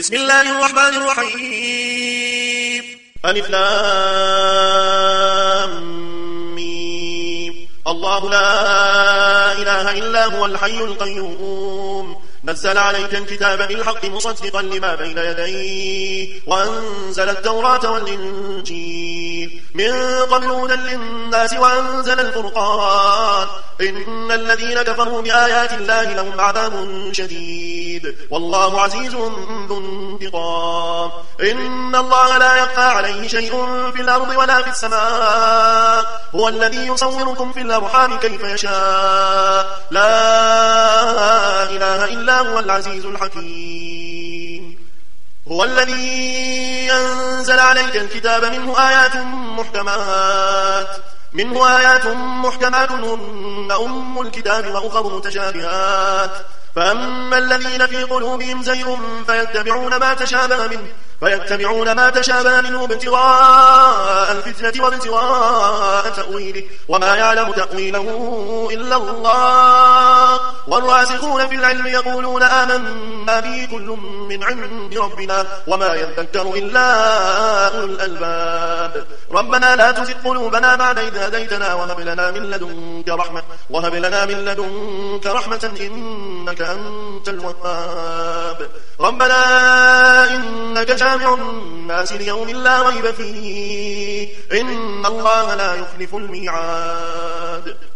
بسم الله الرحمن الرحيم. ألف لام ميم. الله لا إله إلا هو الحي القيوم نزل عليك الكتاب بالحق مصدقا لما بين يديه وأنزل التوراة والإنجيل من قبل هدى للناس وأنزل الفرقان إن الذين كفروا بآيات الله لهم عذاب شديد والله عزيز ذو انتقام. إن الله لا يخفى عليه شيء في الأرض ولا في السماء هو الذي يصوركم في الأرحام كيف يشاء لا إله إلا هو العزيز الحكيم. هو الذي أنزل عليك الكتاب منه آيات محكمات هن أم الكتاب وأخر متشابهات فأما الذين في قلوبهم زيغ فيتبعون ما تشابه منه ابتغاء الفتنة وابتغاء تأويله وما يعلم تأويله إلا الله والراسخون في العلم يقولون آمنا به كل من عند ربنا وما يذكر إلا أولو الألباب. ربنا لا تزغ قلوبنا بعد إذ هديتنا وهب لنا من لدنك رحمة إنك أنت الوهاب. ربنا إنك جامع الناس ليوم لا ريب فيه إن الله لا يخلف الميعاد.